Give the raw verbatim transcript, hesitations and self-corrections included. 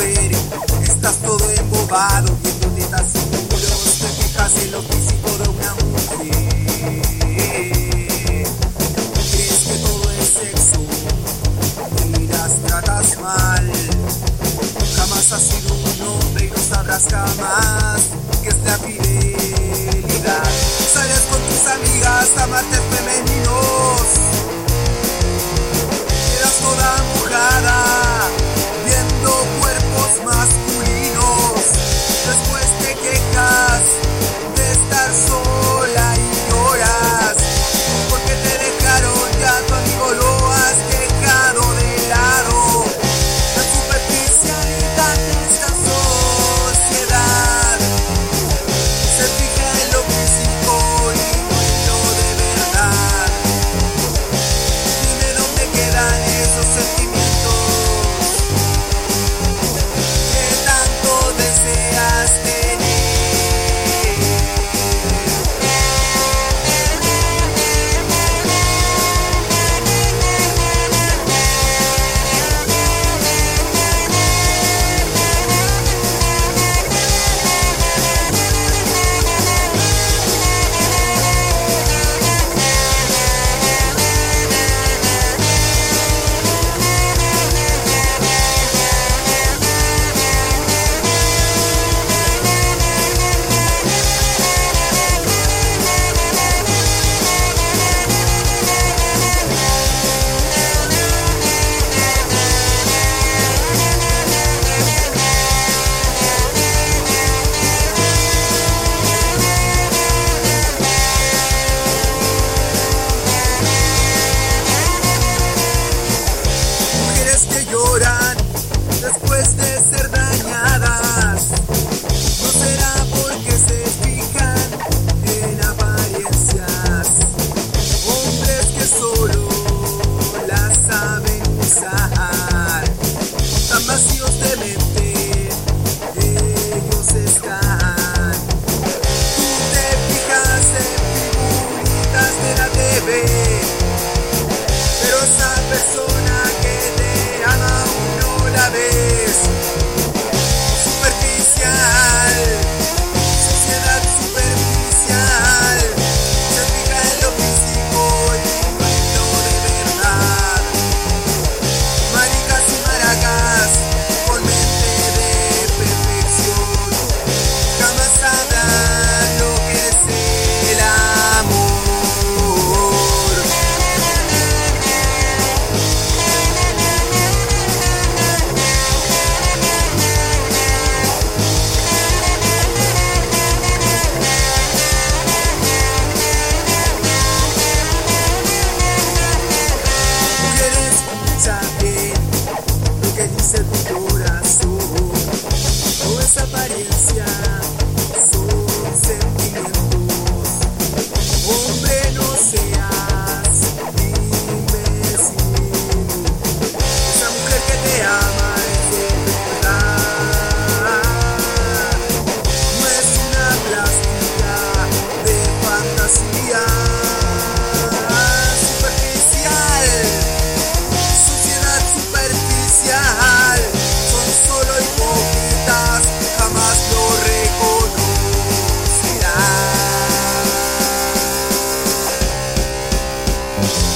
ver, estás todo embobado, viendo tetas y muros, te fijas en lo físico de una mujer. Crees que todo es sexo y las tratas mal. Jamás has sido un hombre y no sabrás jamás que es la fidelidad. Sales con tus amigas a martes femeninos, quedas toda mojada viendo cuerpos masculinos. Después te quejas de estar sola y lloras porque te dejaron, ya tu amigo lo has dejado de lado. La superficialidad de esta sociedad se fija en lo físico y no en lo de verdad. Dime dónde quedan esos sentimientos que tanto deseas tener. Después de ser dañadas, no será porque se fijan en apariencias. Hombres que solo las saben usar, tan vacíos de mente, ellos están. Tú te fijas en figuritas de la T V, pero esa persona que te ama aún no la ves. Superficial, sociedad superficial, se fija en lo físico y no en lo de verdad. Maricas y maracas con mente de perfección jamás sabrán lo que es el amor. Escucha bien lo que dice tu corazón. No es apariencia, son sentimientos. Hombre, no seas imbécil. Esa mujer que te ama es de verdad. No es una plástica de fantasía. Superficial, sociedad superficial, son solo hipócritas, jamás lo reconocerán.